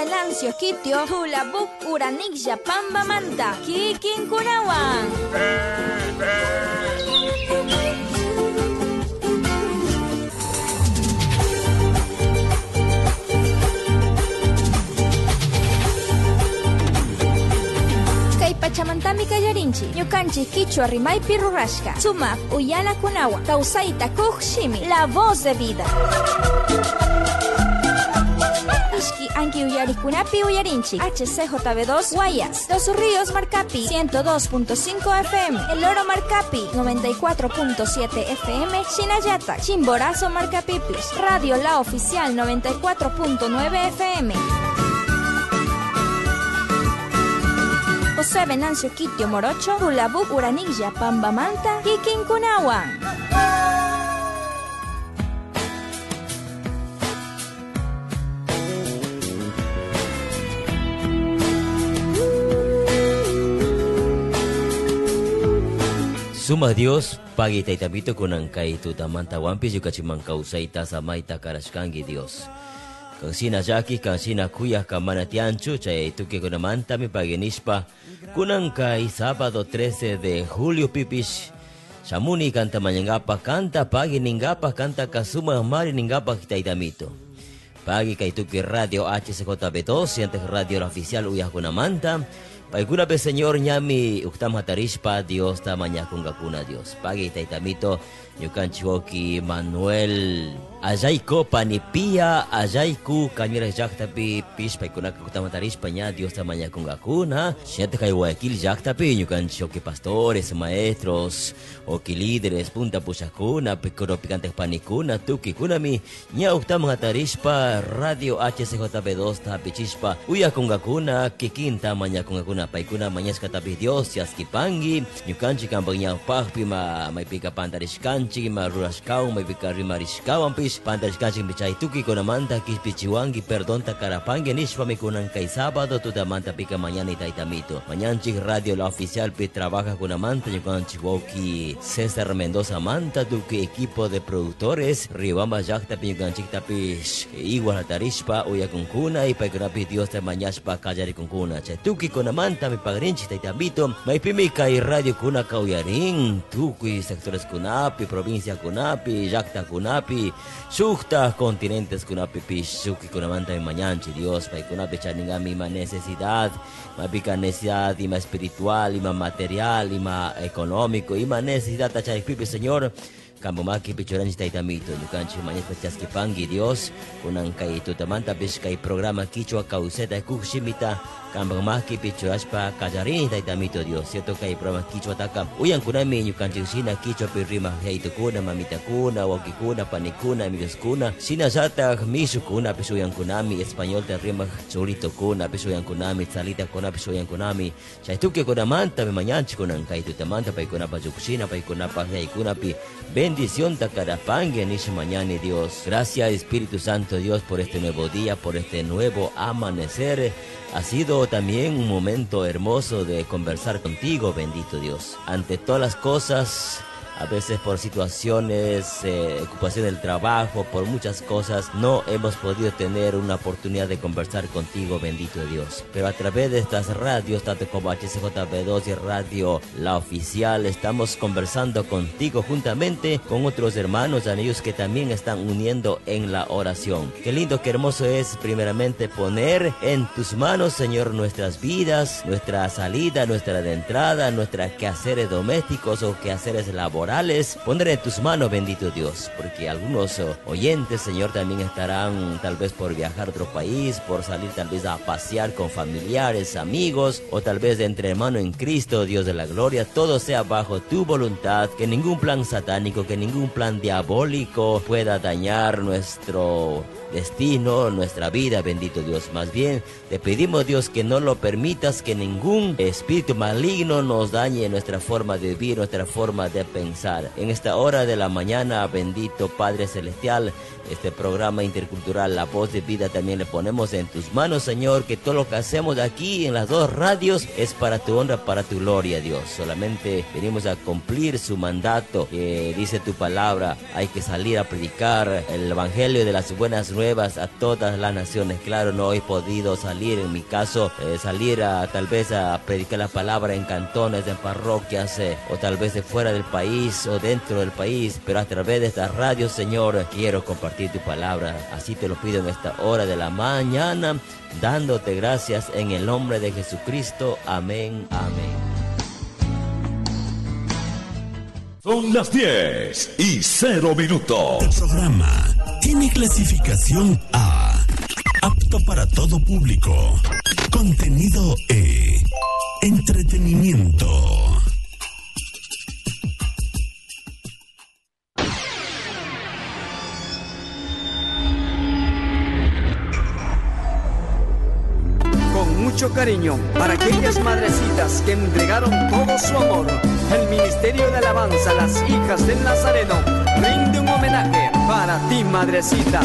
Venancio Kitio, Tulabuk Uranixya Pamba Manta, Kikin Kunawan. Pachamantami kallarinchi, ñukanchik Quichua rimaypi rurashka. Sumaq uyana kunawan, kawsayta kuqshimi, la voz de vida. Ishki anki uyarikunapi uyarinchi, HCJB2 Guayas, Dos Ríos Marcapi, 102.5 FM, El Oro Marcapi, 94.7 FM, Shinayata, Chimborazo Marcapipis, Radio La Oficial 94.9 FM. José Venancio Kitio Morocho, Tulabuk Uranixya Pamba Manta, Kikin Kunawan. Suma Dios, pagi taitamito kunangkai tutamanta wampis yuka chimangkausayta samaita karashkangi Dios. Kansina jaki, kansina kuyah kamanatianchu, chay tuke kunamanta mi pagenispa, kunangkai sábado 13 de julio pipis, Shamuni kanta manyangapa, kanta pagi ningapa, kanta kasuma mari ningapa kitaitamito. Pagi kay tuke radio HCJB2, sientes radio oficial uyah kunamanta, paikuna pe señor nyami uktam hatarispa Dios tamanya kungakuna Dios. Pagi taitamito yukan chiwoki Manuel Ajaiko panipia Ajaiku kanyira jak tapi pis paikuna uktam hatarispa nya Dios tamanya kungakuna. Siete kay Guayaquil jak tapi yukan chiwoki pastores, maestros, oki líderes punta pusakuna pikoro pikantes panikuna tuki kunami nya uktam hatarispa radio HCJB2 tapi chispa uya kungakuna kikin tamanya kungakuna paikuna manyas katabi Dios yaskipangi nyukanchi kampanya pahpi may pika pantarishkanchi maruraskau may pika rimariskau ampis pantarishkanchi bichay tuki konamanta kispichiwangi perdon takarapangi nishpa mikunang kay sábado tutamanta pika mañana itaitamito mañanchi radio la oficial pi trabaja konamanta nyukanchi woki César Mendoza manta tuki equipo de productores Riobamba yakta pi nyukanchi tapis igual hatarishpa uya kunkuna y paikurapi Dios te mañaspa kajari kunkuna chay tuki konamanta mi pagrinchi taitamito may pimika y radio kuna kauyarin tukuy sectores kunapi provincia kunapi yakta kunapi sukta continentes kunapi pisuki kunamanta mi mañanchi Dios pay kunapi chaningami ma necesidad ma pika necesidad ima espiritual ima material ima económico ima necesidad tachay pipi señor Kambumaki pichoranchi taitamito nukanchi mañana pachaski pangi Dios kunang kay tutamanta pis kay programa Quichua kauseta kushimita Kambumaki pichorashpa kajarini taitamito Dios cierto kay programa Quichua taka uyan kunami nukanchi sina Quichua pirima heitukuna mamitakuna wakikuna panikuna amigoskuna sina zata misukuna pis uyan kunami español te rima churito kuna pis uyan kunami salita kuna pis uyan kunami chaituke kunamanta me mañanchi kunang kay tutamanta pay kunapa jukusina pay kunapa heikuna pi bendición takarapangue en ese mañana, Dios. Gracias, Espíritu Santo, Dios, por este nuevo día, por este nuevo amanecer. Ha sido también un momento hermoso de conversar contigo, bendito Dios. Ante todas las cosas, a veces por situaciones, ocupación del trabajo, por muchas cosas, no hemos podido tener una oportunidad de conversar contigo, bendito Dios. Pero a través de estas radios, tanto como HCJB2 y Radio La Oficial, estamos conversando contigo juntamente con otros hermanos, amigos que también están uniendo en la oración. Qué lindo, qué hermoso es primeramente poner en tus manos, Señor, nuestras vidas, nuestra salida, nuestra entrada, nuestros quehaceres domésticos o quehaceres laborales. Poner en tus manos, bendito Dios, porque algunos oyentes, Señor, también estarán tal vez por viajar a otro país, por salir tal vez a pasear con familiares, amigos, o tal vez entre hermanos en Cristo, Dios de la gloria. Todo sea bajo tu voluntad, que ningún plan satánico, que ningún plan diabólico pueda dañar nuestro destino, nuestra vida, bendito Dios. Más bien, te pedimos, Dios, que no lo permitas, que ningún espíritu maligno nos dañe nuestra forma de vivir, nuestra forma de pensar, comenzar. En esta hora de la mañana, bendito Padre Celestial, este programa intercultural La Voz de Vida también le ponemos en tus manos, Señor, que todo lo que hacemos aquí en las dos radios es para tu honra, para tu gloria, Dios. Solamente venimos a cumplir su mandato, que dice tu palabra, hay que salir a predicar el evangelio de las buenas nuevas a todas las naciones. Claro, no he podido salir, en mi caso, salir tal vez a predicar la palabra en cantones, en parroquias, o tal vez de fuera del país o dentro del país, pero a través de esta radio, Señor, quiero compartir tu palabra. Así te lo pido en esta hora de la mañana, dándote gracias en el nombre de Jesucristo. Amén, amén. Son las 10:00. El programa tiene clasificación A, apto para todo público. Contenido E, entretenimiento. Con mucho cariño para aquellas madrecitas que entregaron todo su amor, el Ministerio de Alabanza Las Hijas del Nazareno rinde un homenaje para ti, madrecita.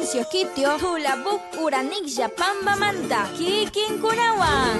Venancio Kitio, Tulabuk Uranilla Pamba Manta, Kikin Kunawan.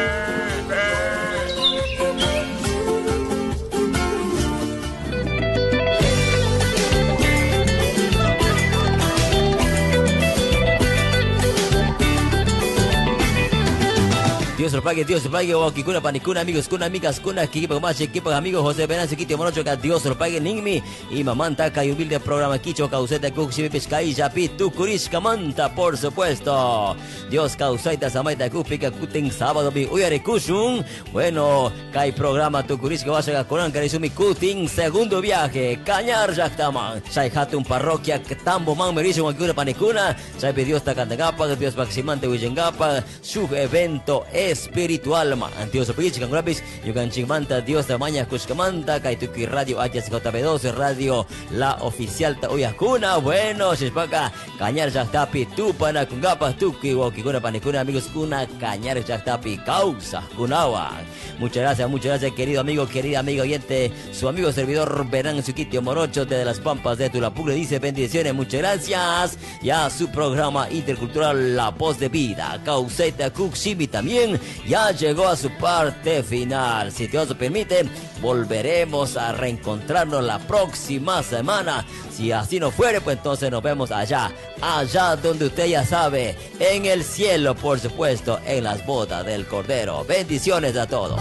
Dios lo pague, Waki, kuna panikuna, amigos, kuna amigas, kuna kipa mache, kipa amigos, José Venancio Kitio Morocho, que Dios lo pague, Ningmi, y Mamanta, que humilde programa Kicho, Causeta, Kuxi, Pescai, Yapi, Tucurish, Camanta, por supuesto. Dios, Causaita, Samaita, Kupika, Kuting, sábado, mi Uyare Kushun. Bueno, Kai programa Tucurish, que vaya a Conan, Karizumi, Kuting, segundo viaje, Cañar, Yaktaman, Sai Hatun, parroquia, Tambo, Man, Merisho, Wakuna panikuna, Sai Dios, Takandagapa, Dios, Maximante, Huyengapa, su evento espiritual ma Dios opich kang rabis yukan chingmanta Dios tamaña kushkamanta kay tuki radio HSJB2 radio la oficial ta uyakuna. Bueno shishpaka Cañar Yaktapi tupana kungapa tuki woki kuna panikuna amigos kuna Cañar Yaktapi causa kunawa. Muchas gracias querido amigo, querida amiga oyente, su amigo servidor Venancio Kitio Morocho desde las Pampas de Tulapuk le dice bendiciones, muchas gracias. Ya su programa intercultural La Voz de Vida Causeta Kuximi también ya llegó a su parte final. Si Dios lo permite, volveremos a reencontrarnos la próxima semana. Si así no fuere, pues entonces nos vemos allá donde usted ya sabe, en el cielo, por supuesto, en las bodas del Cordero. Bendiciones a todos.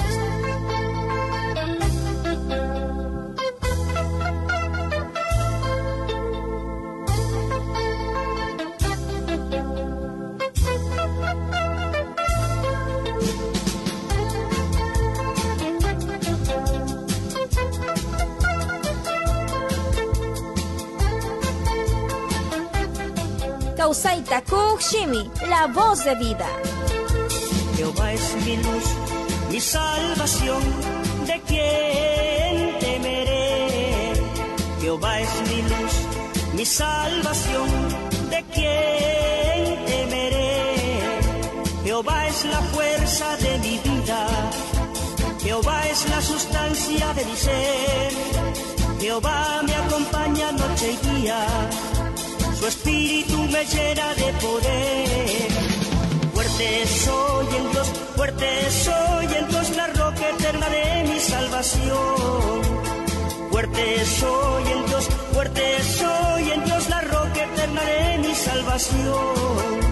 Causaita Kuximi, la voz de vida. Jehová es mi luz, mi salvación, ¿de quién temeré? Jehová es mi luz, mi salvación, ¿de quién temeré? Jehová es la fuerza de mi vida, Jehová es la sustancia de mi ser, Jehová me acompaña noche y día, su espíritu me llena de poder. Fuerte soy en Dios, la roca eterna de mi salvación. Fuerte soy en Dios, la roca eterna de mi salvación.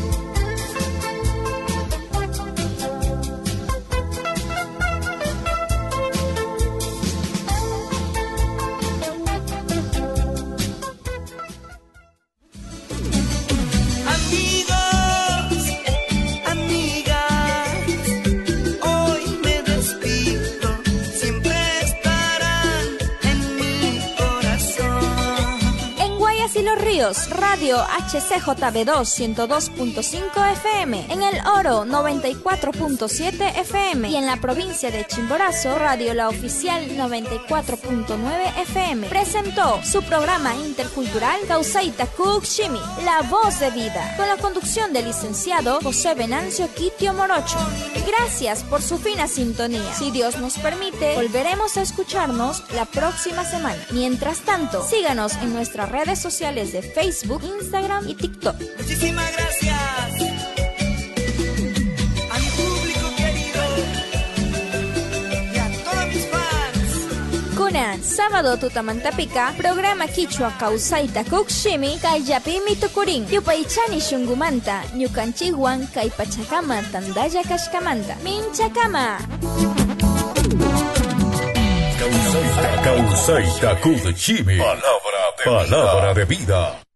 Radio HCJB2 102.5 FM, en el Oro 94.7 FM y en la provincia de Chimborazo, Radio La Oficial 94.9 FM. Presentó su programa intercultural Causaita Kuximi, la voz de vida, con la conducción del licenciado José Venancio Kitio Morocho. Gracias por su fina sintonía. Si Dios nos permite, volveremos a escucharnos la próxima semana. Mientras tanto, síganos en nuestras redes sociales de Facebook, Instagram y TikTok. Muchísimas gracias a mi público querido y a todos mis fans. Kunan, sábado tutamantapika, programa Quichua Causaita Kuximi, Kayapimi Tukurin, Yupaichani Shungumanta, Ñukanchiwan, Kaipachakama, Tandaya Kashkamanta, Minchakama. Causaita Kuximi, palabra de vida.